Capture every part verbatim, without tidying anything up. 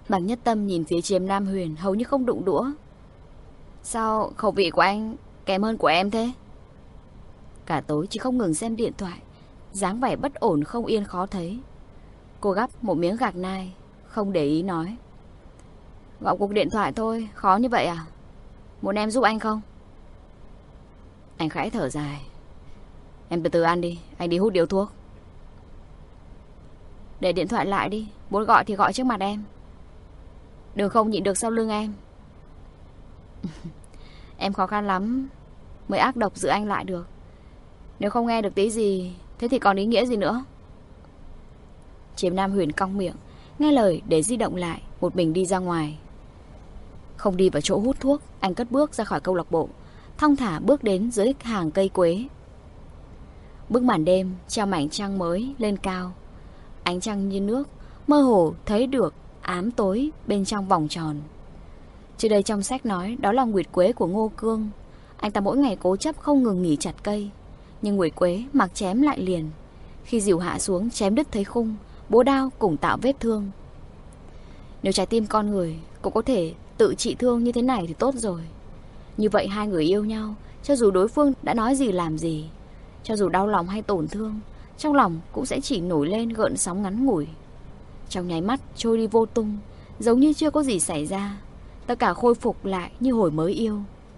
Bạc Nhất Tâm nhìn phía Chiêm Nam Huyền hầu như không đụng đũa. Sao khẩu vị của anh kém hơn của em thế? Cả tối chỉ không ngừng xem điện thoại, dáng vẻ bất ổn không yên khó thấy. Cô gắp một miếng gạc nai, không để ý nói. Gọi cuộc điện thoại thôi, khó như vậy à? Muốn em giúp anh không? Anh khẽ thở dài. Em từ từ ăn đi, anh đi hút điếu thuốc. Để điện thoại lại đi, muốn gọi thì gọi trước mặt em. Đừng không nhịn được sau lưng em. Em khó khăn lắm mới ác độc giữ anh lại được. Nếu không nghe được tí gì, thế thì còn ý nghĩa gì nữa? Chiêm Nam Huyền cong miệng, nghe lời để di động lại, một mình đi ra ngoài. Không đi vào chỗ hút thuốc, anh cất bước ra khỏi câu lạc bộ, thong thả bước đến dưới hàng cây quế. Bức màn đêm treo mảnh trăng mới lên cao, ánh trăng như nước, mơ hồ thấy được ám tối bên trong vòng tròn. Trước đây trong sách nói đó là nguyệt quế của Ngô Cương. Anh ta mỗi ngày cố chấp không ngừng nghỉ chặt cây, nhưng nguyệt quế mặc chém lại liền. Khi dìu hạ xuống chém đứt thấy khung, búa đao cùng tạo vết thương. Nếu trái tim con người cũng có thể tự trị thương như thế này thì tốt rồi. Như vậy hai người yêu nhau, cho dù đối phương đã nói gì làm gì, cho dù đau lòng hay tổn thương, trong lòng cũng sẽ chỉ nổi lên gợn sóng ngắn ngủi. Trong nháy mắt trôi đi vô tung, giống như chưa có gì xảy ra. Tất cả khôi phục lại như hồi mới yêu.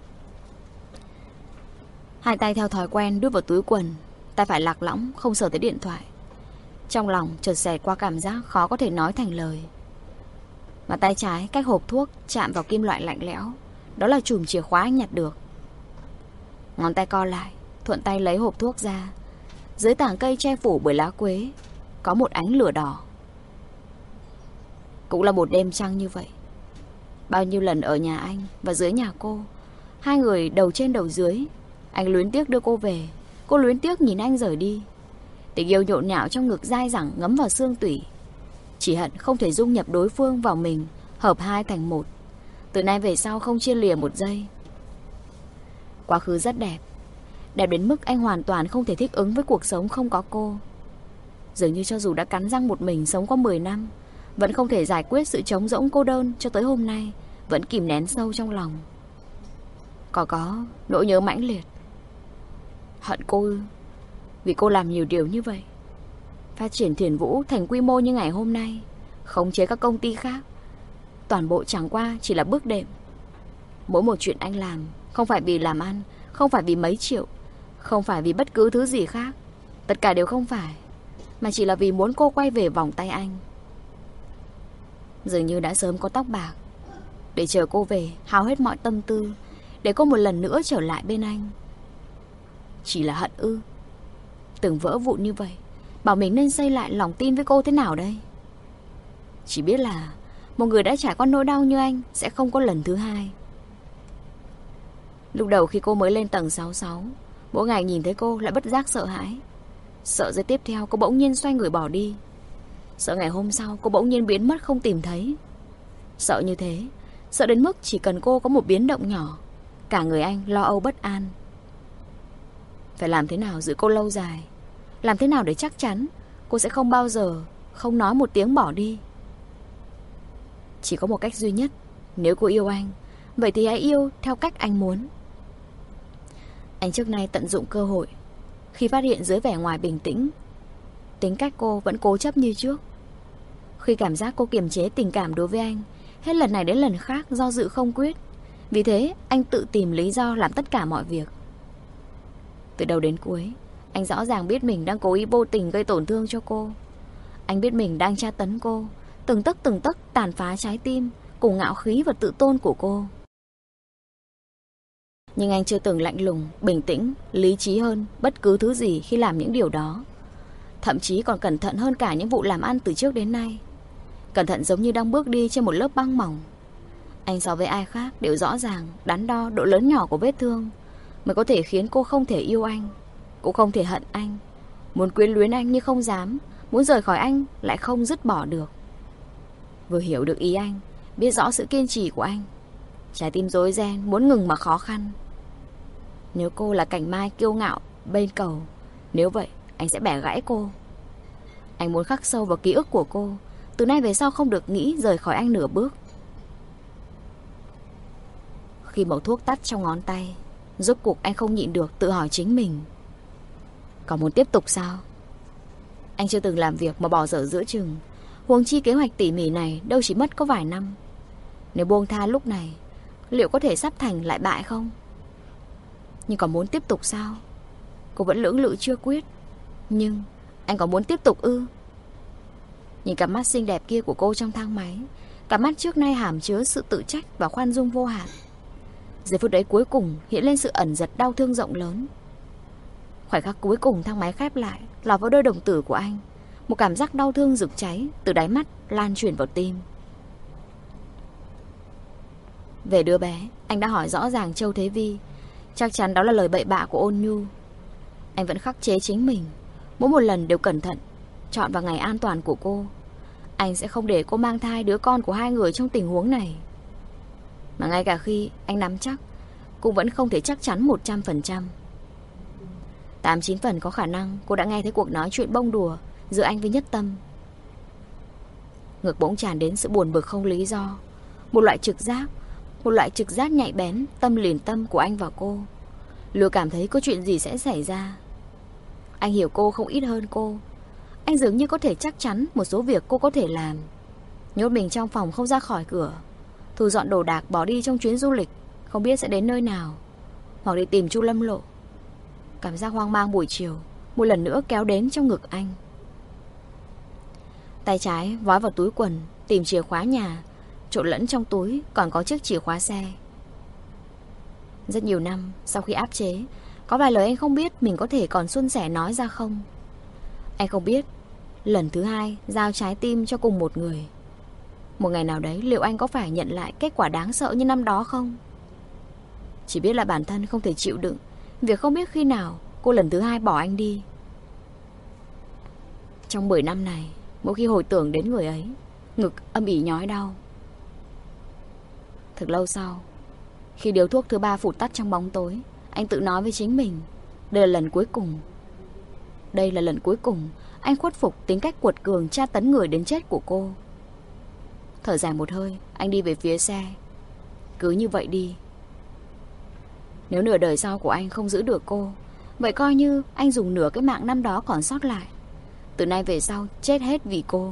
Hai tay theo thói quen đút vào túi quần, tay phải lạc lõng không sờ tới điện thoại. Trong lòng chợt xẹt qua cảm giác khó có thể nói thành lời. Mà tay trái cách hộp thuốc chạm vào kim loại lạnh lẽo. Đó là chùm chìa khóa anh nhặt được. Ngón tay co lại, thuận tay lấy hộp thuốc ra. Dưới tảng cây che phủ bởi lá quế có một ánh lửa đỏ. Cũng là một đêm trăng như vậy. Bao nhiêu lần ở nhà anh và dưới nhà cô, hai người đầu trên đầu dưới. Anh luyến tiếc đưa cô về, cô luyến tiếc nhìn anh rời đi. Tình yêu nhộn nhạo trong ngực dai dẳng ngấm vào xương tủy. Chỉ hận không thể dung nhập đối phương vào mình, hợp hai thành một. Từ nay về sau không chia lìa một giây. Quá khứ rất đẹp, đẹp đến mức anh hoàn toàn không thể thích ứng với cuộc sống không có cô. Dường như cho dù đã cắn răng một mình sống qua mười năm, vẫn không thể giải quyết sự trống rỗng cô đơn cho tới hôm nay, vẫn kìm nén sâu trong lòng. Có có nỗi nhớ mãnh liệt. Hận cô vì cô làm nhiều điều như vậy. Phát triển Thiền Vũ thành quy mô như ngày hôm nay, khống chế các công ty khác. Toàn bộ chẳng qua chỉ là bước đệm. Mỗi một chuyện anh làm không phải vì làm ăn, không phải vì mấy triệu, không phải vì bất cứ thứ gì khác. Tất cả đều không phải, mà chỉ là vì muốn cô quay về vòng tay anh. Dường như đã sớm có tóc bạc, để chờ cô về, hao hết mọi tâm tư, để cô một lần nữa trở lại bên anh. Chỉ là hận ư? Từng vỡ vụn như vậy, bảo mình nên xây lại lòng tin với cô thế nào đây? Chỉ biết là một người đã trải qua nỗi đau như anh sẽ không có lần thứ hai. Lúc đầu khi cô mới lên tầng sáu mươi sáu, mỗi ngày nhìn thấy cô lại bất giác sợ hãi. Sợ giây tiếp theo cô bỗng nhiên xoay người bỏ đi. Sợ ngày hôm sau cô bỗng nhiên biến mất không tìm thấy. Sợ như thế, sợ đến mức chỉ cần cô có một biến động nhỏ, cả người anh lo âu bất an. Phải làm thế nào giữ cô lâu dài? Làm thế nào để chắc chắn cô sẽ không bao giờ không nói một tiếng bỏ đi? Chỉ có một cách duy nhất. Nếu cô yêu anh, vậy thì hãy yêu theo cách anh muốn. Anh trước nay tận dụng cơ hội. Khi phát hiện dưới vẻ ngoài bình tĩnh, tính cách cô vẫn cố chấp như trước. Khi cảm giác cô kiềm chế tình cảm đối với anh, hết lần này đến lần khác do dự không quyết. Vì thế anh tự tìm lý do làm tất cả mọi việc. Từ đầu đến cuối, anh rõ ràng biết mình đang cố ý vô tình gây tổn thương cho cô. Anh biết mình đang tra tấn cô, từng tấc từng tấc tàn phá trái tim cùng ngạo khí và tự tôn của cô. Nhưng anh chưa từng lạnh lùng, bình tĩnh, lý trí hơn bất cứ thứ gì khi làm những điều đó. Thậm chí còn cẩn thận hơn cả những vụ làm ăn từ trước đến nay. Cẩn thận giống như đang bước đi trên một lớp băng mỏng. Anh so với ai khác đều rõ ràng đắn đo độ lớn nhỏ của vết thương, mới có thể khiến cô không thể yêu anh, cũng không thể hận anh. Muốn quyến luyến anh nhưng không dám, muốn rời khỏi anh lại không dứt bỏ được. Vừa hiểu được ý anh, biết rõ sự kiên trì của anh, trái tim rối ren, muốn ngừng mà khó khăn. Nếu cô là cành mai kiêu ngạo bên cầu, nếu vậy anh sẽ bẻ gãy cô. Anh muốn khắc sâu vào ký ức của cô, từ nay về sau không được nghĩ rời khỏi anh nửa bước. Khi mẩu thuốc tắt trong ngón tay, rốt cuộc anh không nhịn được tự hỏi chính mình, còn muốn tiếp tục sao? Anh chưa từng làm việc mà bỏ dở giữa chừng, huống chi kế hoạch tỉ mỉ này đâu chỉ mất có vài năm. Nếu buông tha lúc này, liệu có thể sắp thành lại bại không? Nhưng còn muốn tiếp tục sao? Cô vẫn lưỡng lự chưa quyết. Nhưng anh có muốn tiếp tục ư? Nhìn cặp mắt xinh đẹp kia của cô trong thang máy, cặp mắt trước nay hàm chứa sự tự trách và khoan dung vô hạn. Giây phút đấy cuối cùng hiện lên sự ẩn giật đau thương rộng lớn. Khoảnh khắc cuối cùng thang máy khép lại, lọt vào đôi đồng tử của anh. Một cảm giác đau thương rực cháy từ đáy mắt lan truyền vào tim. Về đứa bé, anh đã hỏi rõ ràng Châu Thế Vi. Chắc chắn đó là lời bậy bạ của Ôn Nhu. Anh vẫn khắc chế chính mình, mỗi một lần đều cẩn thận, chọn vào ngày an toàn của cô. Anh sẽ không để cô mang thai đứa con của hai người trong tình huống này. Mà ngay cả khi anh nắm chắc, cũng vẫn không thể chắc chắn một trăm phần trăm. Tám chín phần có khả năng cô đã nghe thấy cuộc nói chuyện bông đùa giữa anh với Nhất Tâm. Ngực bỗng tràn đến sự buồn bực không lý do. Một loại trực giác, một loại trực giác nhạy bén, tâm liền tâm của anh và cô. Lừa cảm thấy có chuyện gì sẽ xảy ra. Anh hiểu cô không ít hơn cô. Anh dường như có thể chắc chắn một số việc cô có thể làm. Nhốt mình trong phòng không ra khỏi cửa, thu dọn đồ đạc bỏ đi trong chuyến du lịch không biết sẽ đến nơi nào, hoặc đi tìm Chu Lâm Lộ. Cảm giác hoang mang buổi chiều một lần nữa kéo đến trong ngực anh. Tay trái vói vào túi quần tìm chìa khóa nhà, trộn lẫn trong túi còn có chiếc chìa khóa xe. Rất nhiều năm sau khi áp chế, có vài lời anh không biết mình có thể còn suôn sẻ nói ra không. Anh không biết lần thứ hai giao trái tim cho cùng một người, một ngày nào đấy liệu anh có phải nhận lại kết quả đáng sợ như năm đó không? Chỉ biết là bản thân không thể chịu đựng việc không biết khi nào cô lần thứ hai bỏ anh đi. Trong mười năm này, mỗi khi hồi tưởng đến người ấy, ngực âm ỉ nhói đau. Thật lâu sau, khi điếu thuốc thứ ba phụt tắt trong bóng tối, anh tự nói với chính mình, đây là lần cuối cùng. Đây là lần cuối cùng anh khuất phục tính cách cuột cường tra tấn người đến chết của cô. Thở dài một hơi, anh đi về phía xe. Cứ như vậy đi. Nếu nửa đời sau của anh không giữ được cô, vậy coi như anh dùng nửa cái mạng năm đó còn sót lại, từ nay về sau chết hết vì cô.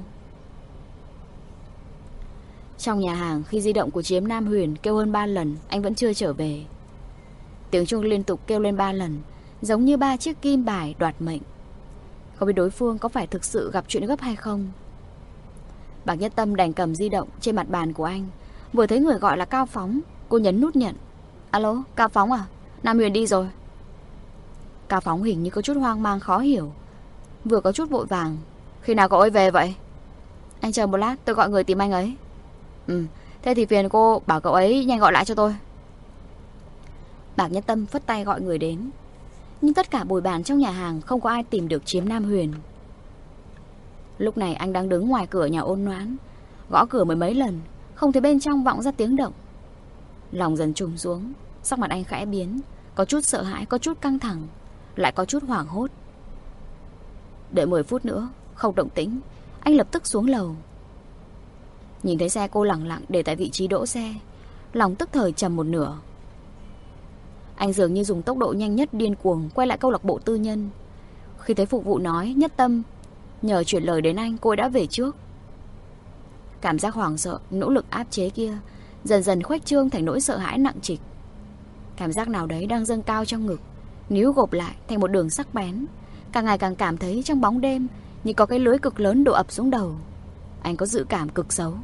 Trong nhà hàng, khi di động của Chiếm Nam Huyền kêu hơn ba lần, anh vẫn chưa trở về. Tiếng chuông liên tục kêu lên ba lần, giống như ba chiếc kim bài đoạt mệnh. Không biết đối phương có phải thực sự gặp chuyện gấp hay không. Bạc Nhất Tâm đành cầm di động trên mặt bàn của anh. Vừa thấy người gọi là Cao Phóng, cô nhấn nút nhận. Alo, Cao Phóng à? Nam Huyền đi rồi. Cao Phóng hình như có chút hoang mang khó hiểu, vừa có chút vội vàng. Khi nào cậu ấy về vậy? Anh chờ một lát, tôi gọi người tìm anh ấy. Ừ, thế thì phiền cô bảo cậu ấy nhanh gọi lại cho tôi. Bạc Nhất Tâm phất tay gọi người đến. Nhưng tất cả bồi bàn trong nhà hàng không có ai tìm được Chiếm Nam Huyền. Lúc này anh đang đứng ngoài cửa nhà Ôn Noãn, gõ cửa mười mấy lần, không thấy bên trong vọng ra tiếng động. Lòng dần trùng xuống, sắc mặt anh khẽ biến, có chút sợ hãi, có chút căng thẳng, lại có chút hoảng hốt. Đợi mười phút nữa, không động tĩnh, anh lập tức xuống lầu. Nhìn thấy xe cô lẳng lặng để tại vị trí đỗ xe, lòng tức thời trầm một nửa. Anh dường như dùng tốc độ nhanh nhất điên cuồng quay lại câu lạc bộ tư nhân. Khi thấy phục vụ nói Nhất Tâm nhờ chuyển lời đến anh, cô ấy đã về trước. Cảm giác hoảng sợ, nỗ lực áp chế kia dần dần khuếch trương thành nỗi sợ hãi nặng trịch. Cảm giác nào đấy đang dâng cao trong ngực, níu gộp lại thành một đường sắc bén. Càng ngày càng cảm thấy trong bóng đêm như có cái lưới cực lớn đổ ập xuống đầu. Anh có dự cảm cực xấu.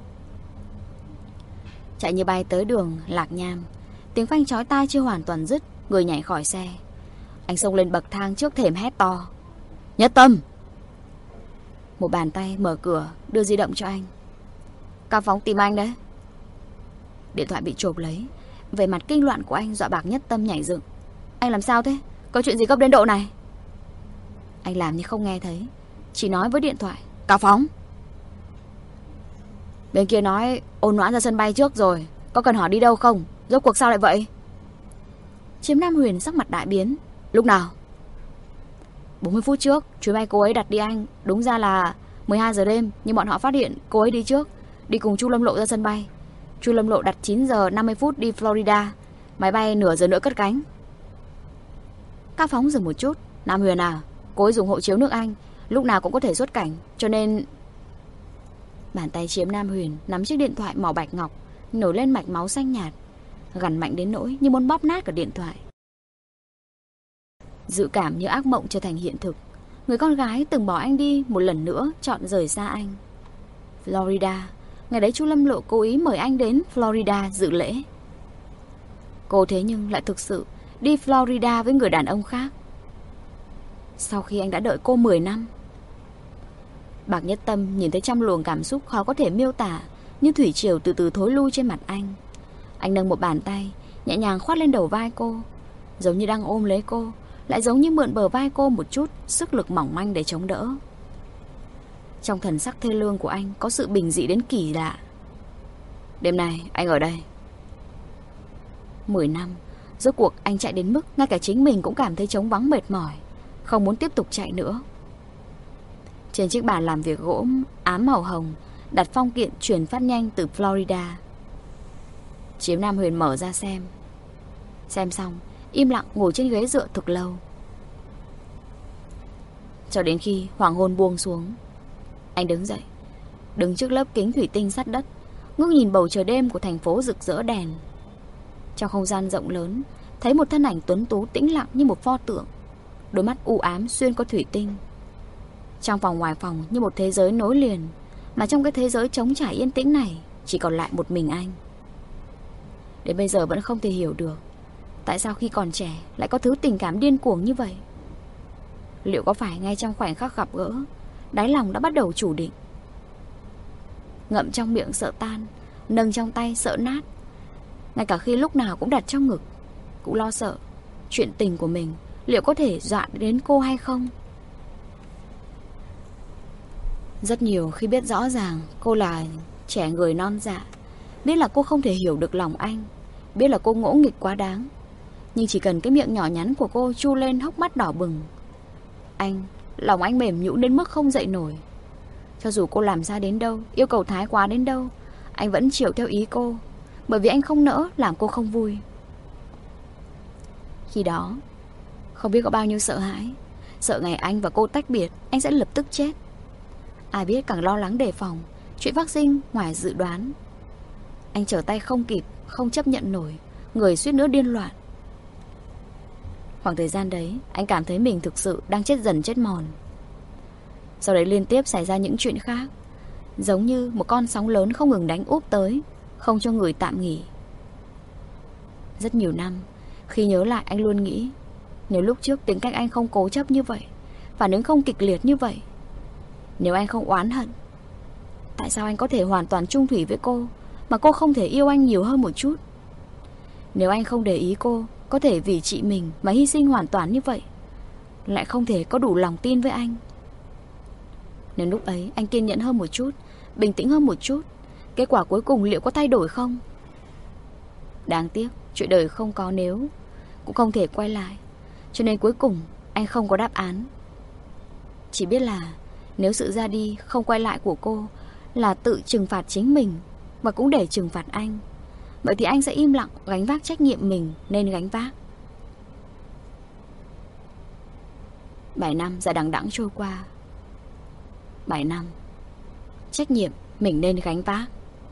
Chạy như bay tới đường Lạc Nham, tiếng phanh chói tai chưa hoàn toàn dứt, người nhảy khỏi xe. Anh xông lên bậc thang trước thềm hét to: Nhất Tâm! Một bàn tay mở cửa đưa di động cho anh. Cao Phóng tìm anh đấy. Điện thoại bị chộp lấy. Về mặt kinh loạn của anh dọa Bạc Nhất Tâm nhảy dựng. Anh làm sao thế? Có chuyện gì gấp đến độ này? Anh làm như không nghe thấy, chỉ nói với điện thoại: Cao Phóng! Bên kia nói Ôn Noãn ra sân bay trước rồi, có cần hỏi đi đâu không? Rốt cuộc sao lại vậy? Chiếm Nam Huyền sắc mặt đại biến. Lúc nào? bốn mươi phút trước, chuyến bay cô ấy đặt đi Anh. Đúng ra là mười hai giờ đêm, nhưng bọn họ phát hiện cô ấy đi trước, đi cùng Chu Lâm Lộ ra sân bay. Chu Lâm Lộ đặt chín giờ năm mươi phút đi Florida, máy bay nửa giờ nữa cất cánh. Các phóng dừng một chút. Nam Huyền à, cô ấy dùng hộ chiếu nước Anh, lúc nào cũng có thể xuất cảnh, cho nên... Bàn tay Chiếm Nam Huyền nắm chiếc điện thoại màu bạch ngọc, nổi lên mạch máu xanh nhạt, gằn mạnh đến nỗi như muốn bóp nát cả điện thoại. Dự cảm như ác mộng trở thành hiện thực. Người con gái từng bỏ anh đi một lần nữa chọn rời xa anh. Florida, ngày đấy Chu Lâm Lộ cố ý mời anh đến Florida dự lễ. Cô thế nhưng lại thực sự đi Florida với người đàn ông khác. Sau khi anh đã đợi cô mười năm. Bạc Nhất Tâm nhìn thấy trăm luồng cảm xúc khó có thể miêu tả, như thủy triều từ từ thối lui trên mặt anh. Anh nâng một bàn tay nhẹ nhàng khoát lên đầu vai cô, giống như đang ôm lấy cô, lại giống như mượn bờ vai cô một chút sức lực mỏng manh để chống đỡ. Trong thần sắc thê lương của anh có sự bình dị đến kỳ lạ. Đêm nay anh ở đây. Mười năm, rốt cuộc anh chạy đến mức ngay cả chính mình cũng cảm thấy trống vắng mệt mỏi, không muốn tiếp tục chạy nữa. Trên chiếc bàn làm việc gỗ ám màu hồng đặt phong kiện chuyển phát nhanh từ Florida. Chiếm Nam Huyền mở ra xem. Xem xong, im lặng ngồi trên ghế dựa thực lâu, cho đến khi hoàng hôn buông xuống. Anh đứng dậy, đứng trước lớp kính thủy tinh sắt đất, ngước nhìn bầu trời đêm của thành phố rực rỡ đèn. Trong không gian rộng lớn, thấy một thân ảnh tuấn tú tĩnh lặng như một pho tượng, đôi mắt u ám xuyên qua thủy tinh. Trong phòng ngoài phòng như một thế giới nối liền, mà trong cái thế giới trống trải yên tĩnh này chỉ còn lại một mình anh. Đến bây giờ vẫn không thể hiểu được tại sao khi còn trẻ lại có thứ tình cảm điên cuồng như vậy. Liệu có phải ngay trong khoảnh khắc gặp gỡ, đáy lòng đã bắt đầu chủ định? Ngậm trong miệng sợ tan, nâng trong tay sợ nát, ngay cả khi lúc nào cũng đặt trong ngực, cũng lo sợ chuyện tình của mình liệu có thể dọa đến cô hay không. Rất nhiều khi biết rõ ràng cô là trẻ người non dạ, biết là cô không thể hiểu được lòng anh, biết là cô ngỗ nghịch quá đáng, nhưng chỉ cần cái miệng nhỏ nhắn của cô chu lên hốc mắt đỏ bừng, anh, lòng anh mềm nhũn đến mức không dậy nổi. Cho dù cô làm sai đến đâu, yêu cầu thái quá đến đâu, anh vẫn chịu theo ý cô, bởi vì anh không nỡ làm cô không vui. Khi đó, không biết có bao nhiêu sợ hãi, sợ ngày anh và cô tách biệt, anh sẽ lập tức chết. Ai biết càng lo lắng đề phòng, chuyện phát sinh ngoài dự đoán. Anh trở tay không kịp, không chấp nhận nổi, người suýt nữa điên loạn. Khoảng thời gian đấy, anh cảm thấy mình thực sự đang chết dần chết mòn. Sau đấy liên tiếp xảy ra những chuyện khác, giống như một con sóng lớn không ngừng đánh úp tới, không cho người tạm nghỉ. Rất nhiều năm, khi nhớ lại anh luôn nghĩ, nếu lúc trước tính cách anh không cố chấp như vậy, phản ứng không kịch liệt như vậy, nếu anh không oán hận, tại sao anh có thể hoàn toàn chung thủy với cô, mà cô không thể yêu anh nhiều hơn một chút? Nếu anh không để ý cô, có thể vì chị mình mà hy sinh hoàn toàn như vậy, lại không thể có đủ lòng tin với anh. Nếu lúc ấy anh kiên nhẫn hơn một chút, bình tĩnh hơn một chút, kết quả cuối cùng liệu có thay đổi không? Đáng tiếc, chuyện đời không có nếu, cũng không thể quay lại, cho nên cuối cùng anh không có đáp án. Chỉ biết là nếu sự ra đi không quay lại của cô là tự trừng phạt chính mình, và cũng để trừng phạt anh, vậy thì anh sẽ im lặng gánh vác trách nhiệm mình nên gánh vác. Bảy năm dài đằng đẵng trôi qua. Bảy năm trách nhiệm mình nên gánh vác.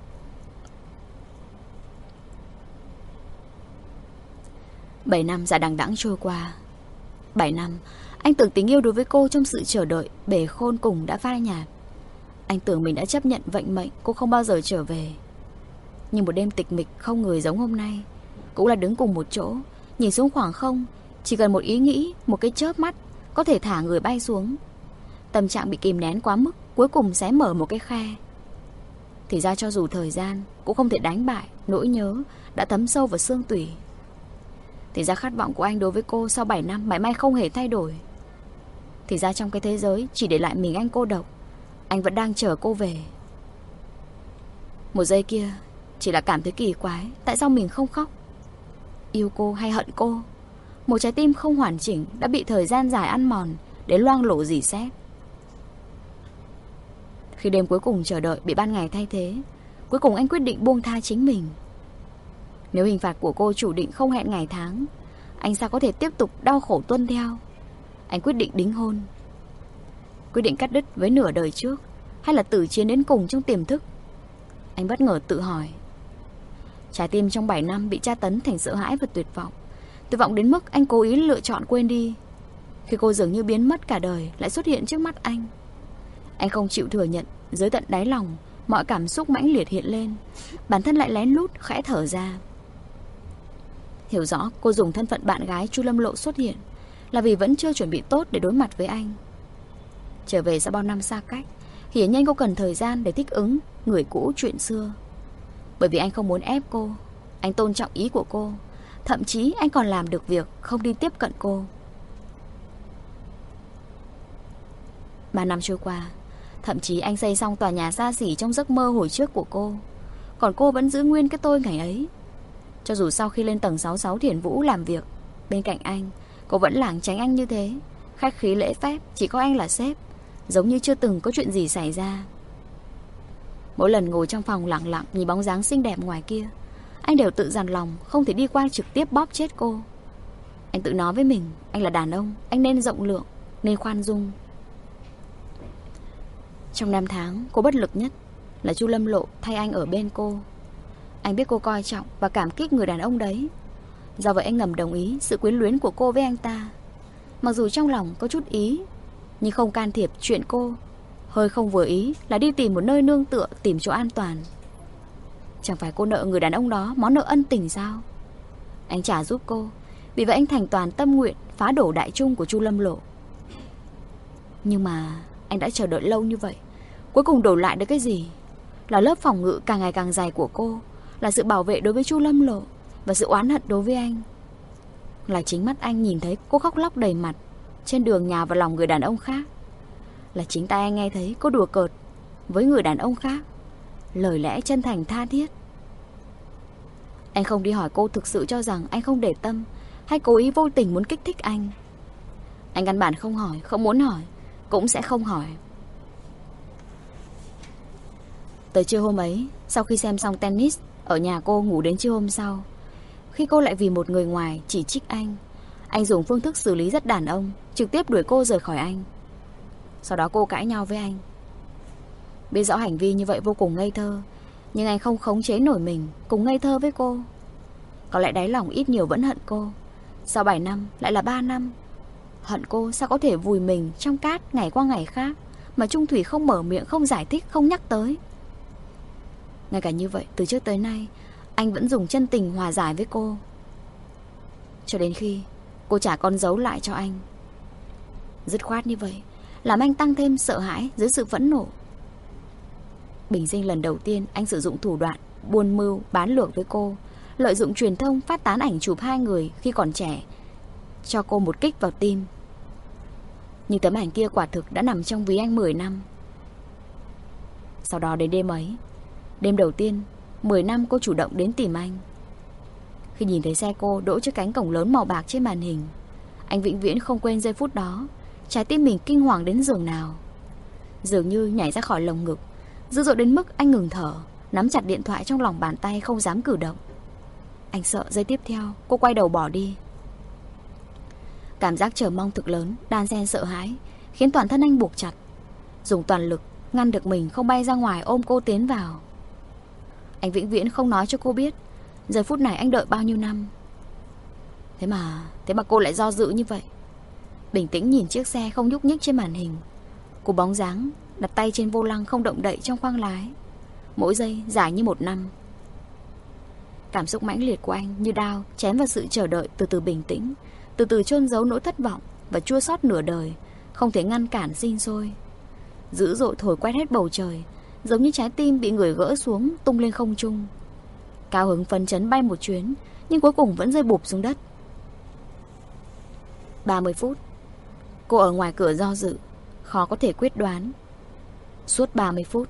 Bảy năm dài đằng đẵng trôi qua. Bảy năm anh tưởng tình yêu đối với cô trong sự chờ đợi bể khôn cùng đã phai nhạt. Anh tưởng mình đã chấp nhận vận mệnh cô không bao giờ trở về. Nhưng một đêm tịch mịch không người giống hôm nay, cũng là đứng cùng một chỗ, nhìn xuống khoảng không, chỉ cần một ý nghĩ, một cái chớp mắt có thể thả người bay xuống. Tâm trạng bị kìm nén quá mức, cuối cùng xé mở một cái khe. Thì ra cho dù thời gian cũng không thể đánh bại nỗi nhớ đã thấm sâu vào xương tủy. Thì ra khát vọng của anh đối với cô sau bảy năm mãi may không hề thay đổi. Thì ra trong cái thế giới chỉ để lại mình anh cô độc, anh vẫn đang chờ cô về. Một giây kia chỉ là cảm thấy kỳ quái, tại sao mình không khóc? Yêu cô hay hận cô? Một trái tim không hoàn chỉnh đã bị thời gian dài ăn mòn, đến loang lổ rỉ sét. Khi đêm cuối cùng chờ đợi bị ban ngày thay thế, cuối cùng anh quyết định buông tha chính mình. Nếu hình phạt của cô chủ định không hẹn ngày tháng, anh sao có thể tiếp tục đau khổ tuân theo. Anh quyết định đính hôn. Quyết định cắt đứt với nửa đời trước, hay là tử chiến đến cùng trong tiềm thức? Anh bất ngờ tự hỏi. Trái tim trong bảy năm bị tra tấn thành sợ hãi và tuyệt vọng. Tuyệt vọng đến mức anh cố ý lựa chọn quên đi. Khi cô dường như biến mất cả đời lại xuất hiện trước mắt anh. Anh không chịu thừa nhận, dưới tận đáy lòng mọi cảm xúc mãnh liệt hiện lên. Bản thân lại lén lút khẽ thở ra. Hiểu rõ cô dùng thân phận bạn gái Chu Lâm Lộ xuất hiện là vì vẫn chưa chuẩn bị tốt để đối mặt với anh. Trở về sau bao năm xa cách, hiển nhiên cô cần thời gian để thích ứng người cũ chuyện xưa. Bởi vì anh không muốn ép cô, anh tôn trọng ý của cô. Thậm chí anh còn làm được việc không đi tiếp cận cô. Ba năm trôi qua, thậm chí anh xây xong tòa nhà xa xỉ trong giấc mơ hồi trước của cô. Còn cô vẫn giữ nguyên cái tôi ngày ấy. Cho dù sau khi lên tầng sáu mươi sáu Thiền Vũ làm việc bên cạnh anh, cô vẫn lảng tránh anh như thế. Khách khí lễ phép, chỉ có anh là sếp, giống như chưa từng có chuyện gì xảy ra. Mỗi lần ngồi trong phòng lặng lặng nhìn bóng dáng xinh đẹp ngoài kia, anh đều tự dằn lòng không thể đi qua trực tiếp bóp chết cô. Anh tự nói với mình, anh là đàn ông, anh nên rộng lượng, nên khoan dung. Trong năm tháng, cô bất lực nhất là Chu Lâm Lộ thay anh ở bên cô. Anh biết cô coi trọng và cảm kích người đàn ông đấy. Do vậy anh ngầm đồng ý sự quyến luyến của cô với anh ta. Mặc dù trong lòng có chút ý, nhưng không can thiệp chuyện cô. Hơi không vừa ý là đi tìm một nơi nương tựa, tìm chỗ an toàn. Chẳng phải cô nợ người đàn ông đó món nợ ân tình sao? Anh trả giúp cô. Vì vậy anh thành toàn tâm nguyện phá đổ đại trung của Chu Lâm Lộ. Nhưng mà anh đã chờ đợi lâu như vậy, cuối cùng đổi lại được cái gì? Là lớp phòng ngự càng ngày càng dày của cô, là sự bảo vệ đối với Chu Lâm Lộ và sự oán hận đối với anh. Là chính mắt anh nhìn thấy cô khóc lóc đầy mặt trên đường nhào vào lòng người đàn ông khác. Là chính tay anh nghe thấy cô đùa cợt với người đàn ông khác, lời lẽ chân thành tha thiết. Anh không đi hỏi cô thực sự cho rằng anh không để tâm, hay cố ý vô tình muốn kích thích anh. Anh căn bản không hỏi, không muốn hỏi, cũng sẽ không hỏi. Tới trưa hôm ấy, sau khi xem xong tennis ở nhà cô, ngủ đến trưa hôm sau, khi cô lại vì một người ngoài chỉ trích anh, anh dùng phương thức xử lý rất đàn ông, trực tiếp đuổi cô rời khỏi anh. Sau đó cô cãi nhau với anh. Biết rõ hành vi như vậy vô cùng ngây thơ, nhưng anh không khống chế nổi mình cùng ngây thơ với cô. Có lẽ đáy lòng ít nhiều vẫn hận cô. Sau bảy năm lại là ba năm. Hận cô sao có thể vùi mình trong cát ngày qua ngày khác, mà Trung Thủy không mở miệng, không giải thích, không nhắc tới. Ngay cả như vậy, từ trước tới nay anh vẫn dùng chân tình hòa giải với cô, cho đến khi cô trả con dấu lại cho anh. Dứt khoát như vậy làm anh tăng thêm sợ hãi dưới sự phẫn nộ. Bình sinh lần đầu tiên anh sử dụng thủ đoạn buôn mưu bán lược với cô, lợi dụng truyền thông phát tán ảnh chụp hai người khi còn trẻ, cho cô một kích vào tim. Nhưng tấm ảnh kia quả thực đã nằm trong ví anh mười năm. Sau đó đến đêm ấy, đêm đầu tiên mười năm cô chủ động đến tìm anh. Khi nhìn thấy xe cô đỗ trước cánh cổng lớn màu bạc trên màn hình, anh vĩnh viễn không quên giây phút đó. Trái tim mình kinh hoàng đến giường nào, dường như nhảy ra khỏi lồng ngực, dữ dội đến mức anh ngừng thở, nắm chặt điện thoại trong lòng bàn tay không dám cử động. Anh sợ giây tiếp theo cô quay đầu bỏ đi. Cảm giác chờ mong thực lớn đan xen sợ hãi khiến toàn thân anh buộc chặt, dùng toàn lực ngăn được mình không bay ra ngoài ôm cô tiến vào. Anh vĩnh viễn không nói cho cô biết giờ phút này anh đợi bao nhiêu năm. Thế mà Thế mà cô lại do dự như vậy. Bình tĩnh nhìn chiếc xe không nhúc nhích trên màn hình. Cô bóng dáng đặt tay trên vô lăng không động đậy trong khoang lái. Mỗi giây dài như một năm. Cảm xúc mãnh liệt của anh như đao chém vào sự chờ đợi từ từ bình tĩnh, từ từ chôn giấu nỗi thất vọng và chua xót nửa đời không thể ngăn cản sinh sôi. Dữ dội thổi quét hết bầu trời, giống như trái tim bị người gỡ xuống tung lên không trung. Cao hứng phấn chấn bay một chuyến, nhưng cuối cùng vẫn rơi bụp xuống đất. Ba mươi phút cô ở ngoài cửa do dự, khó có thể quyết đoán. Suốt ba mươi phút.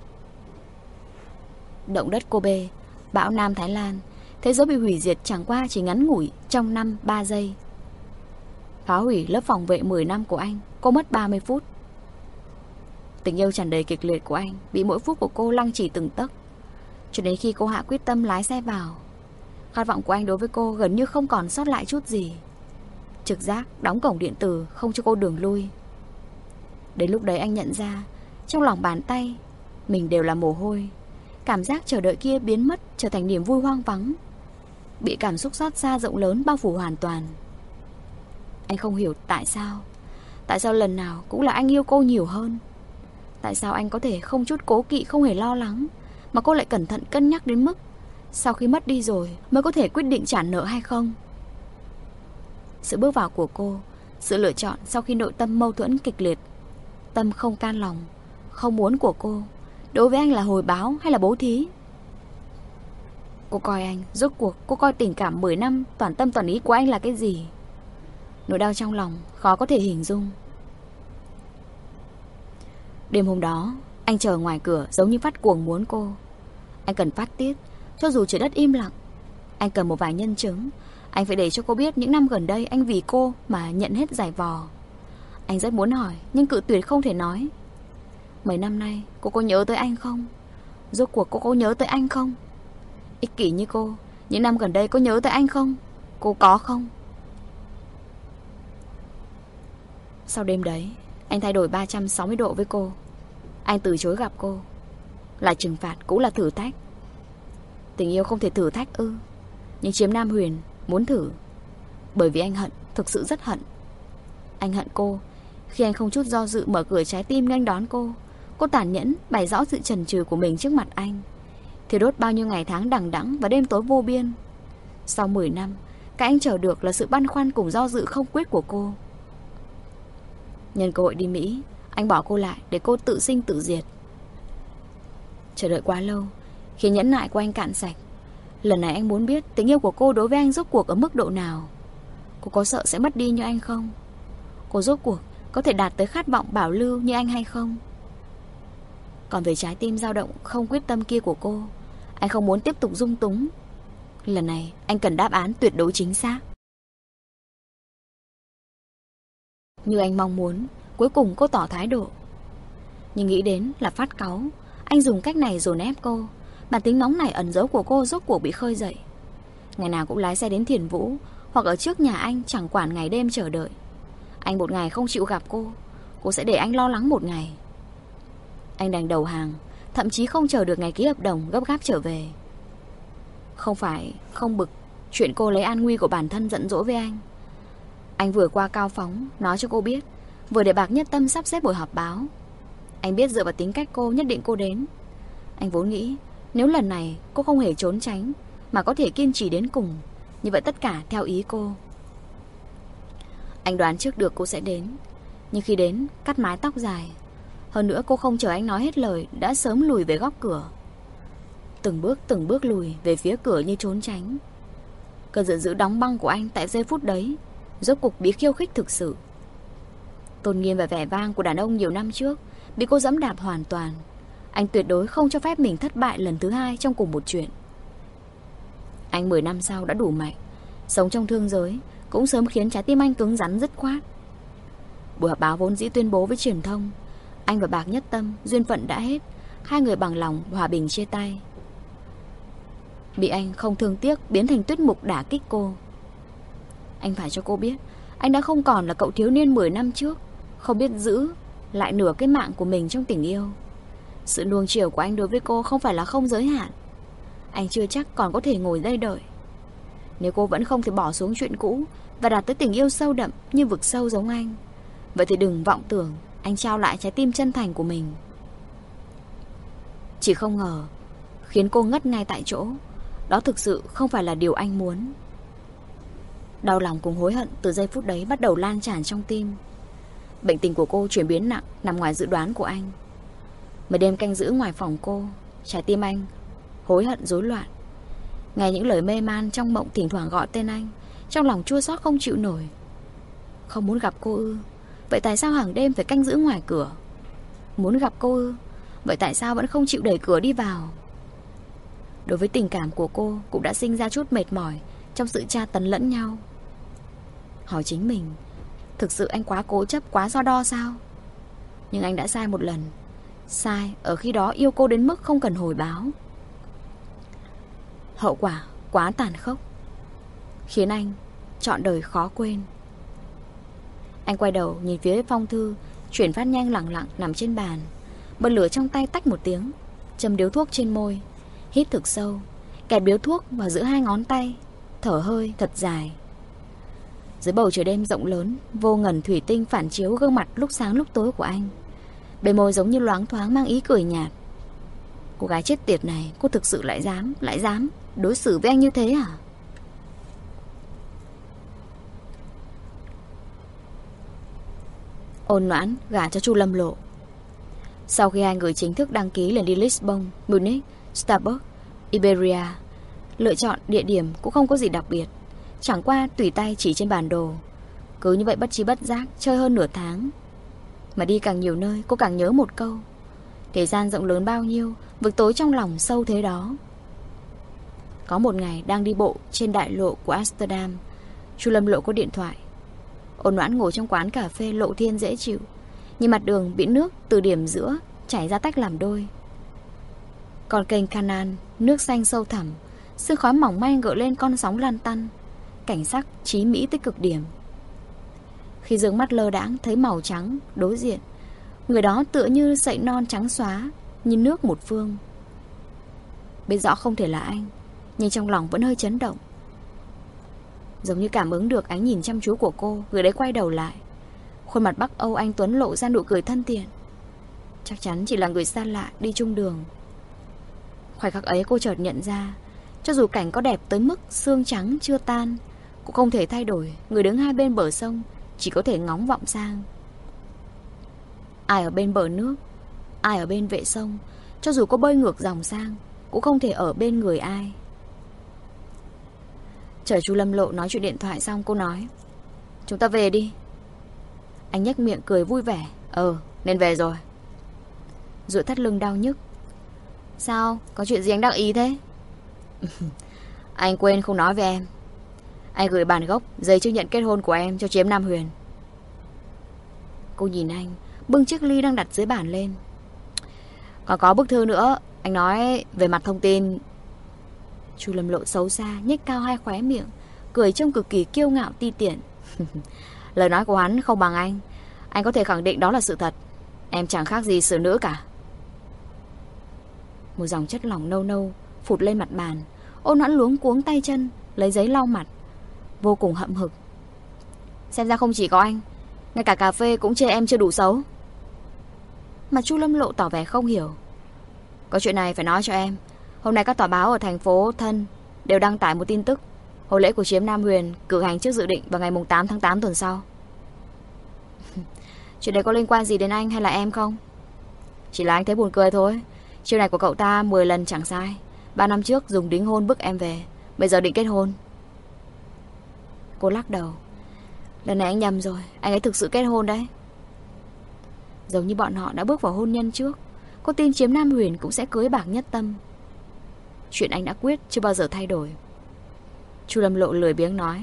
Động đất Kobe, bão Nam Thái Lan, thế giới bị hủy diệt chẳng qua chỉ ngắn ngủi trong năm ba giây. Phá hủy lớp phòng vệ mười năm của anh, cô mất ba mươi phút. Tình yêu tràn đầy kịch liệt của anh bị mỗi phút của cô lăng trì từng tấc, cho đến khi cô hạ quyết tâm lái xe vào. Khát vọng của anh đối với cô gần như không còn sót lại chút gì. Trực giác đóng cổng điện tử không cho cô đường lui. Đến lúc đấy anh nhận ra trong lòng bàn tay mình đều là mồ hôi. Cảm giác chờ đợi kia biến mất, trở thành niềm vui hoang vắng, bị cảm xúc xót xa rộng lớn bao phủ hoàn toàn. Anh không hiểu tại sao Tại sao lần nào cũng là anh yêu cô nhiều hơn. Tại sao anh có thể không chút cố kỵ, không hề lo lắng, mà cô lại cẩn thận cân nhắc đến mức sau khi mất đi rồi mới có thể quyết định trả nợ hay không. Sự bước vào của cô, sự lựa chọn sau khi nội tâm mâu thuẫn kịch liệt, tâm không can lòng, không muốn của cô, đối với anh là hồi báo hay là bố thí? Cô coi anh, rốt cuộc cô coi tình cảm mười năm toàn tâm toàn ý của anh là cái gì? Nỗi đau trong lòng khó có thể hình dung. Đêm hôm đó, anh chờ ngoài cửa giống như phát cuồng muốn cô. Anh cần phát tiết, cho dù trời đất im lặng. Anh cần một vài nhân chứng. Anh phải để cho cô biết những năm gần đây anh vì cô mà nhận hết giày vò. Anh rất muốn hỏi, nhưng cự tuyệt không thể nói. Mấy năm nay cô có nhớ tới anh không? Rốt cuộc cô có nhớ tới anh không? Ích kỷ như cô, những năm gần đây có nhớ tới anh không? Cô có không? Sau đêm đấy, anh thay đổi ba trăm sáu mươi độ với cô. Anh từ chối gặp cô. Là trừng phạt cũng là thử thách. Tình yêu không thể thử thách ư? Nhưng Chiếm Nam Huyền muốn thử. Bởi vì anh hận, thực sự rất hận. Anh hận cô khi anh không chút do dự mở cửa trái tim nghênh đón cô. Cô tàn nhẫn bày rõ sự chần chừ của mình trước mặt anh, thiêu đốt bao nhiêu ngày tháng đằng đẵng và đêm tối vô biên. Sau mười năm, cái anh chờ được là sự băn khoăn cùng do dự không quyết của cô. Nhân cơ hội đi Mỹ, anh bỏ cô lại để cô tự sinh tự diệt. Chờ đợi quá lâu khiến nhẫn nại của anh cạn sạch. Lần này anh muốn biết tình yêu của cô đối với anh rốt cuộc ở mức độ nào. Cô có sợ sẽ mất đi như anh không? Cô rốt cuộc có thể đạt tới khát vọng bảo lưu như anh hay không? Còn về trái tim dao động không quyết tâm kia của cô, anh không muốn tiếp tục dung túng. Lần này anh cần đáp án tuyệt đối chính xác. Như anh mong muốn, cuối cùng cô tỏ thái độ. Nhưng nghĩ đến là phát cáu, anh dùng cách này dồn ép cô. Bản tính nóng nảy ẩn giấu của cô rốt cuộc bị khơi dậy. Ngày nào cũng lái xe đến Thiền Vũ, hoặc ở trước nhà anh chẳng quản ngày đêm chờ đợi. Anh một ngày không chịu gặp cô, cô sẽ để anh lo lắng một ngày. Anh đành đầu hàng, thậm chí không chờ được ngày ký hợp đồng gấp gáp trở về. Không phải không bực chuyện cô lấy an nguy của bản thân giận dỗi với anh. Anh vừa qua Cao Phóng nói cho cô biết, vừa để Bạc Nhất Tâm sắp xếp buổi họp báo. Anh biết dựa vào tính cách cô nhất định cô đến. Anh vốn nghĩ nếu lần này cô không hề trốn tránh mà có thể kiên trì đến cùng, như vậy tất cả theo ý cô. Anh đoán trước được cô sẽ đến. Nhưng khi đến, cắt mái tóc dài. Hơn nữa cô không chờ anh nói hết lời, đã sớm lùi về góc cửa. Từng bước từng bước lùi về phía cửa như trốn tránh. Cơn giận dữ đóng băng của anh tại giây phút đấy rốt cục bị khiêu khích thực sự. Tôn nghiêm và vẻ vang của đàn ông nhiều năm trước bị cô dẫm đạp hoàn toàn. Anh tuyệt đối không cho phép mình thất bại lần thứ hai trong cùng một chuyện. Anh mười năm sau đã đủ mạnh, sống trong thương giới cũng sớm khiến trái tim anh cứng rắn dứt khoát. Buổi họp báo vốn dĩ tuyên bố với truyền thông anh và Bạc Nhất Tâm duyên phận đã hết, hai người bằng lòng hòa bình chia tay. Bị anh không thương tiếc biến thành tuyết mục đả kích cô. Anh phải cho cô biết anh đã không còn là cậu thiếu niên mười năm trước, không biết giữ lại nửa cái mạng của mình trong tình yêu. Sự nuông chiều của anh đối với cô không phải là không giới hạn. Anh chưa chắc còn có thể ngồi đây đợi. Nếu cô vẫn không thể bỏ xuống chuyện cũ và đạt tới tình yêu sâu đậm như vực sâu giống anh, vậy thì đừng vọng tưởng anh trao lại trái tim chân thành của mình. Chỉ không ngờ khiến cô ngất ngay tại chỗ, đó thực sự không phải là điều anh muốn. Đau lòng cùng hối hận từ giây phút đấy bắt đầu lan tràn trong tim. Bệnh tình của cô chuyển biến nặng, nằm ngoài dự đoán của anh. Mấy đêm canh giữ ngoài phòng cô, trái tim anh hối hận rối loạn. Nghe những lời mê man trong mộng thỉnh thoảng gọi tên anh, trong lòng chua xót không chịu nổi. Không muốn gặp cô ư? Vậy tại sao hàng đêm phải canh giữ ngoài cửa? Muốn gặp cô ư? Vậy tại sao vẫn không chịu đẩy cửa đi vào? Đối với tình cảm của cô cũng đã sinh ra chút mệt mỏi trong sự tra tấn lẫn nhau. Hỏi chính mình, thực sự anh quá cố chấp, quá so đo sao? Nhưng anh đã sai một lần, Sai ở khi đó yêu cô đến mức không cần hồi báo. Hậu quả quá tàn khốc, khiến anh trọn đời khó quên. Anh quay đầu nhìn phía phong thư chuyển phát nhanh lẳng lặng nằm trên bàn, bật lửa trong tay tách một tiếng, châm điếu thuốc trên môi, hít thực sâu, kẹp điếu thuốc vào giữa hai ngón tay, thở hơi thật dài. Dưới bầu trời đêm rộng lớn, vô ngần thủy tinh phản chiếu gương mặt lúc sáng lúc tối của anh. Bề môi giống như loáng thoáng mang ý cười nhạt. Cô gái chết tiệt này, cô thực sự lại dám, lại dám đối xử với anh như thế à? Ôn Noãn gả cho Chu Lâm Lộ. Sau khi hai người chính thức đăng ký lên đi Lisbon, Munich, Starbucks, Iberia, lựa chọn địa điểm cũng không có gì đặc biệt, chẳng qua tùy tay chỉ trên bản đồ. Cứ như vậy bất chi bất giác chơi hơn nửa tháng. Mà đi càng nhiều nơi cô càng nhớ một câu: thế gian rộng lớn bao nhiêu, vực tối trong lòng sâu thế đó. Có một ngày đang đi bộ trên đại lộ của Amsterdam, Chu Lâm Lộ có điện thoại. Ôn Noãn ngồi trong quán cà phê lộ thiên dễ chịu, nhìn mặt đường bị nước từ điểm giữa chảy ra tách làm đôi. Còn kênh Canal, nước xanh sâu thẳm, sương khói mỏng manh gợi lên con sóng lăn tăn, cảnh sắc trí mỹ tới cực điểm. Khi dương mắt lơ đãng thấy màu trắng đối diện, người đó tựa như sậy non trắng xóa, như nước một phương. Biết rõ không thể là anh, nhưng trong lòng vẫn hơi chấn động. Giống như cảm ứng được ánh nhìn chăm chú của cô, người đấy quay đầu lại. Khuôn mặt Bắc Âu anh tuấn lộ ra nụ cười thân thiện. Chắc chắn chỉ là người xa lạ đi chung đường. Khoảnh khắc ấy cô chợt nhận ra, cho dù cảnh có đẹp tới mức sương trắng chưa tan, cũng không thể thay đổi người đứng hai bên bờ sông chỉ có thể ngóng vọng sang. Ai ở bên bờ nước, ai ở bên vệ sông, cho dù có bơi ngược dòng sang, cũng không thể ở bên người ai. Chờ Chu Lâm Lộ nói chuyện điện thoại xong, cô nói: chúng ta về đi. Anh nhếch miệng cười vui vẻ: Ờ, nên về rồi. Rồi thắt lưng đau nhức. Sao, có chuyện gì anh đắc ý thế? Anh quên không nói với em, anh gửi bản gốc giấy chứng nhận kết hôn của em cho Chiếm Nam Huyền. Cô nhìn anh, bưng chiếc ly đang đặt dưới bàn lên. Còn có bức thư nữa, anh nói về mặt thông tin. Chu Lâm Lộ xấu xa, nhếch cao hai khóe miệng, cười trông cực kỳ kiêu ngạo ti tiện. Lời nói của hắn không bằng anh, anh có thể khẳng định đó là sự thật. Em chẳng khác gì xử nữ cả. Một dòng chất lỏng nâu nâu phụt lên mặt bàn. Ôn Noãn luống cuống tay chân lấy giấy lau mặt, vô cùng hậm hực. Xem ra không chỉ có anh, ngay cả cà phê cũng chê em chưa đủ xấu. Mà Chu Lâm Lộ tỏ vẻ không hiểu. Có chuyện này phải nói cho em. Hôm nay các tòa báo ở thành phố Thân đều đăng tải một tin tức: hôn lễ của Chiếm Nam Huyền cử hành trước dự định vào ngày tám tháng tám tuần sau. Chuyện này có liên quan gì đến anh hay là em không? Chỉ là anh thấy buồn cười thôi. Chiêu này của cậu ta mười lần chẳng sai. Ba năm trước dùng đính hôn bức em về, bây giờ định kết hôn. Cô lắc đầu. Lần này anh nhầm rồi, anh ấy thực sự kết hôn đấy. Giống như bọn họ đã bước vào hôn nhân trước. Cô tin Chiếm Nam Huyền cũng sẽ cưới Bạc Nhất Tâm. Chuyện anh đã quyết chưa bao giờ thay đổi. Chu Lâm Lộ lười biếng nói: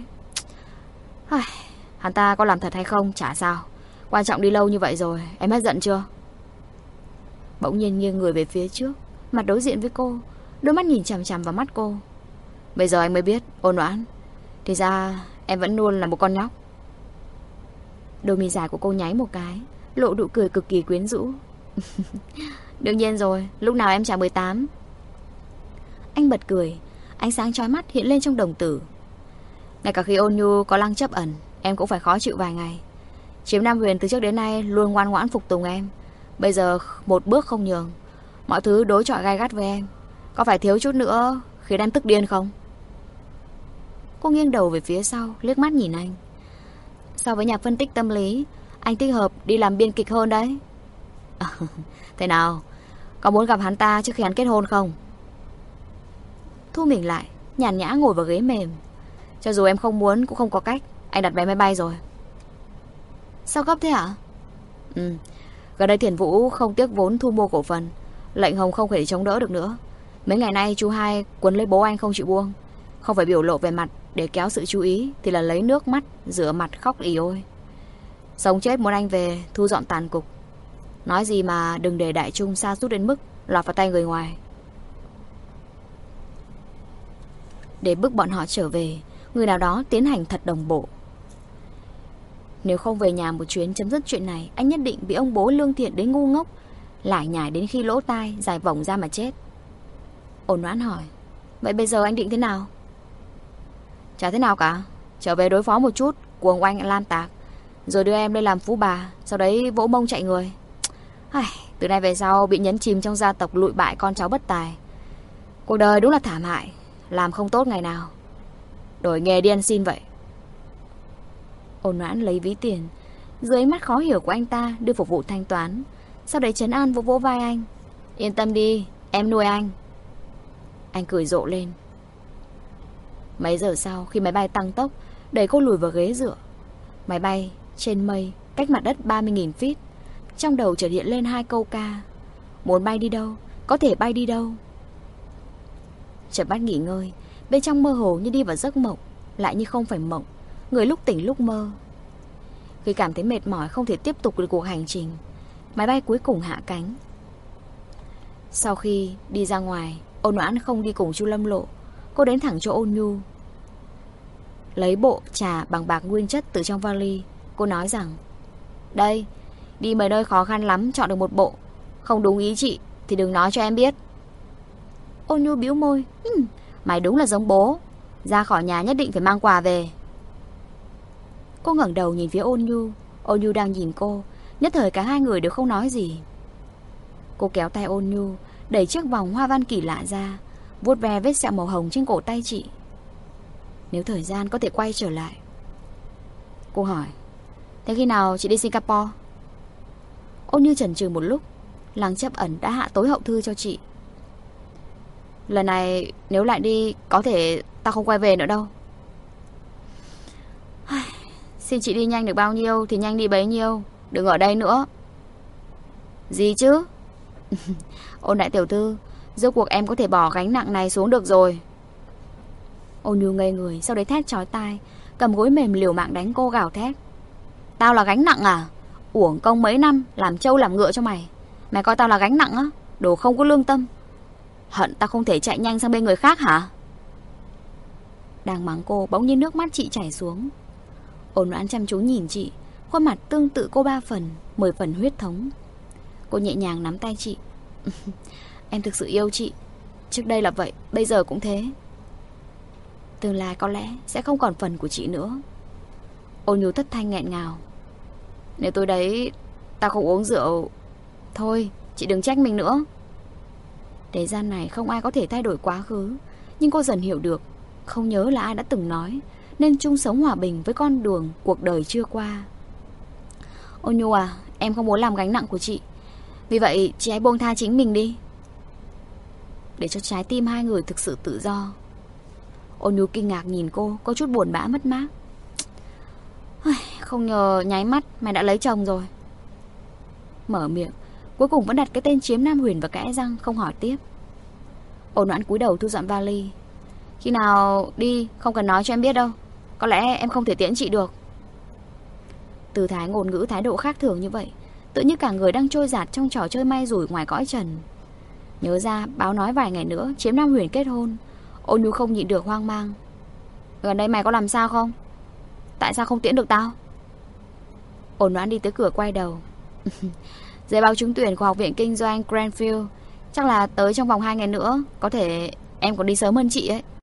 hắn ta có làm thật hay không chả sao, quan trọng đi lâu như vậy rồi. Em hết giận chưa? Bỗng nhiên nghiêng người về phía trước, mặt đối diện với cô, đôi mắt nhìn chằm chằm vào mắt cô. Bây giờ anh mới biết, Ôn Noãn, thì ra em vẫn luôn là một con nhóc. Đôi mi dài của cô nháy một cái, lộ nụ cười cực kỳ quyến rũ. Đương nhiên rồi, lúc nào em chả mười tám. Anh bật cười, ánh sáng chói mắt hiện lên trong đồng tử. Ngay cả khi Ôn Nhu có lăng chấp ẩn, em cũng phải khó chịu vài ngày. Chiếm Nam Huyền từ trước đến nay luôn ngoan ngoãn phục tùng em. Bây giờ một bước không nhường, mọi thứ đối chọi gai gắt với em. Có phải thiếu chút nữa khiến em tức điên không? Cô nghiêng đầu về phía sau, liếc mắt nhìn anh. So với nhà phân tích tâm lý, anh thích hợp đi làm biên kịch hơn đấy. À, thế nào, có muốn gặp hắn ta trước khi hắn kết hôn không? Thu mình lại, nhàn nhã ngồi vào ghế mềm. Cho dù em không muốn cũng không có cách, anh đặt vé máy bay rồi. Sao gấp thế hả? Ừ, gần đây Thiền Vũ không tiếc vốn thu mua cổ phần, lệnh Hồng không thể chống đỡ được nữa. Mấy ngày nay chú hai quấn lấy bố anh không chịu buông. Không phải biểu lộ về mặt để kéo sự chú ý, thì là lấy nước mắt rửa mặt khóc ỉ ôi. Sống chết muốn anh về thu dọn tàn cục. Nói gì mà đừng để đại trung sa sút đến mức lọt vào tay người ngoài. Để bức bọn họ trở về, người nào đó tiến hành thật đồng bộ. Nếu không về nhà một chuyến chấm dứt chuyện này, anh nhất định bị ông bố lương thiện đến ngu ngốc, lải nhải đến khi lỗ tai dài vòng ra mà chết. Ôn Noãn hỏi, vậy bây giờ anh định thế nào? Chả thế nào cả, trở về đối phó một chút cuồng oanh lan tạc, rồi đưa em lên làm phú bà, sau đấy vỗ mông chạy người. Ai, từ nay về sau bị nhấn chìm trong gia tộc lụi bại con cháu bất tài. Cuộc đời đúng là thảm hại, làm không tốt ngày nào. Đổi nghề đi ăn xin vậy. Ôn Noãn lấy ví tiền, dưới ánh mắt khó hiểu của anh ta đưa phục vụ thanh toán, sau đấy trấn an vỗ vỗ vai anh. Yên tâm đi, em nuôi anh. Anh cười rộ lên. Mấy giờ sau, khi máy bay tăng tốc, đẩy cô lùi vào ghế dựa. Máy bay trên mây, cách mặt đất ba mươi nghìn feet. Trong đầu chợt hiện lên hai câu ca. Muốn bay đi đâu, có thể bay đi đâu. Chợt bắt nghỉ ngơi, bên trong mơ hồ như đi vào giấc mộng, lại như không phải mộng, người lúc tỉnh lúc mơ. Khi cảm thấy mệt mỏi không thể tiếp tục được cuộc hành trình, máy bay cuối cùng hạ cánh. Sau khi đi ra ngoài, Ôn Noãn không đi cùng Chu Lâm Lộ. Cô đến thẳng chỗ Ôn Nhu, lấy bộ trà bằng bạc nguyên chất từ trong vali. Cô nói rằng, đây, đi mấy nơi khó khăn lắm chọn được một bộ, không đúng ý chị thì đừng nói cho em biết. Ôn Nhu bĩu môi, hm, mày đúng là giống bố, ra khỏi nhà nhất định phải mang quà về. Cô ngẩng đầu nhìn phía Ôn Nhu. Ôn Nhu đang nhìn cô. Nhất thời cả hai người đều không nói gì. Cô kéo tay Ôn Nhu, đẩy chiếc vòng hoa văn kỳ lạ ra, vuốt ve vết sẹo màu hồng trên cổ tay chị. Nếu thời gian có thể quay trở lại. Cô hỏi, thế khi nào chị đi Singapore? Ôn Như chần chừ một lúc. Lăng Chấp Ẩn đã hạ tối hậu thư cho chị. Lần này nếu lại đi, có thể ta không quay về nữa đâu. Xin chị đi nhanh được bao nhiêu thì nhanh đi bấy nhiêu, đừng ở đây nữa. Gì chứ? Ôn đại tiểu thư, rốt cuộc em có thể bỏ gánh nặng này xuống được rồi. Ôn Nhu ngây người, sau đấy thét chói tai, cầm gối mềm liều mạng đánh cô, gào thét. Tao là gánh nặng à? Uổng công mấy năm làm trâu làm ngựa cho mày, mày coi tao là gánh nặng á? Đồ không có lương tâm. Hận tao không thể chạy nhanh sang bên người khác hả? Đang mắng cô, bỗng nhiên nước mắt chị chảy xuống. Ôn Noãn chăm chú nhìn chị, khuôn mặt tương tự cô ba phần, mười phần huyết thống. Cô nhẹ nhàng nắm tay chị. Em thực sự yêu chị. Trước đây là vậy, bây giờ cũng thế. Tương lai có lẽ sẽ không còn phần của chị nữa. Ôn Nhu thất thanh nghẹn ngào. Nếu tôi đấy, tao không uống rượu. Thôi, chị đừng trách mình nữa. Thế gian này không ai có thể thay đổi quá khứ, nhưng cô dần hiểu được, không nhớ là ai đã từng nói, nên chung sống hòa bình với con đường cuộc đời chưa qua. Ôn Nhu à, em không muốn làm gánh nặng của chị, vì vậy chị hãy buông tha chính mình đi, để cho trái tim hai người thực sự tự do. Ôn Nhu kinh ngạc nhìn cô, có chút buồn bã mất mát. Không ngờ nháy mắt mày đã lấy chồng rồi. Mở miệng, cuối cùng vẫn đặt cái tên Chiếm Nam Huyền và kẽ răng không hỏi tiếp. Ôn Noãn cúi đầu thu dọn vali. Khi nào đi không cần nói cho em biết đâu, có lẽ em không thể tiễn chị được. Từ thái ngôn ngữ thái độ khác thường như vậy, tự như cả người đang trôi dạt trong trò chơi may rủi ngoài cõi trần. Nhớ ra báo nói vài ngày nữa Chiếm Nam Huyền kết hôn. Ôn Nhu không nhịn được hoang mang. Gần đây mày có làm sao không? Tại sao không tiễn được tao? Ôn Noãn đi tới cửa quay đầu. Giấy báo trúng tuyển của Học viện Kinh doanh Grandfield chắc là tới trong vòng hai ngày nữa. Có thể em còn đi sớm hơn chị ấy.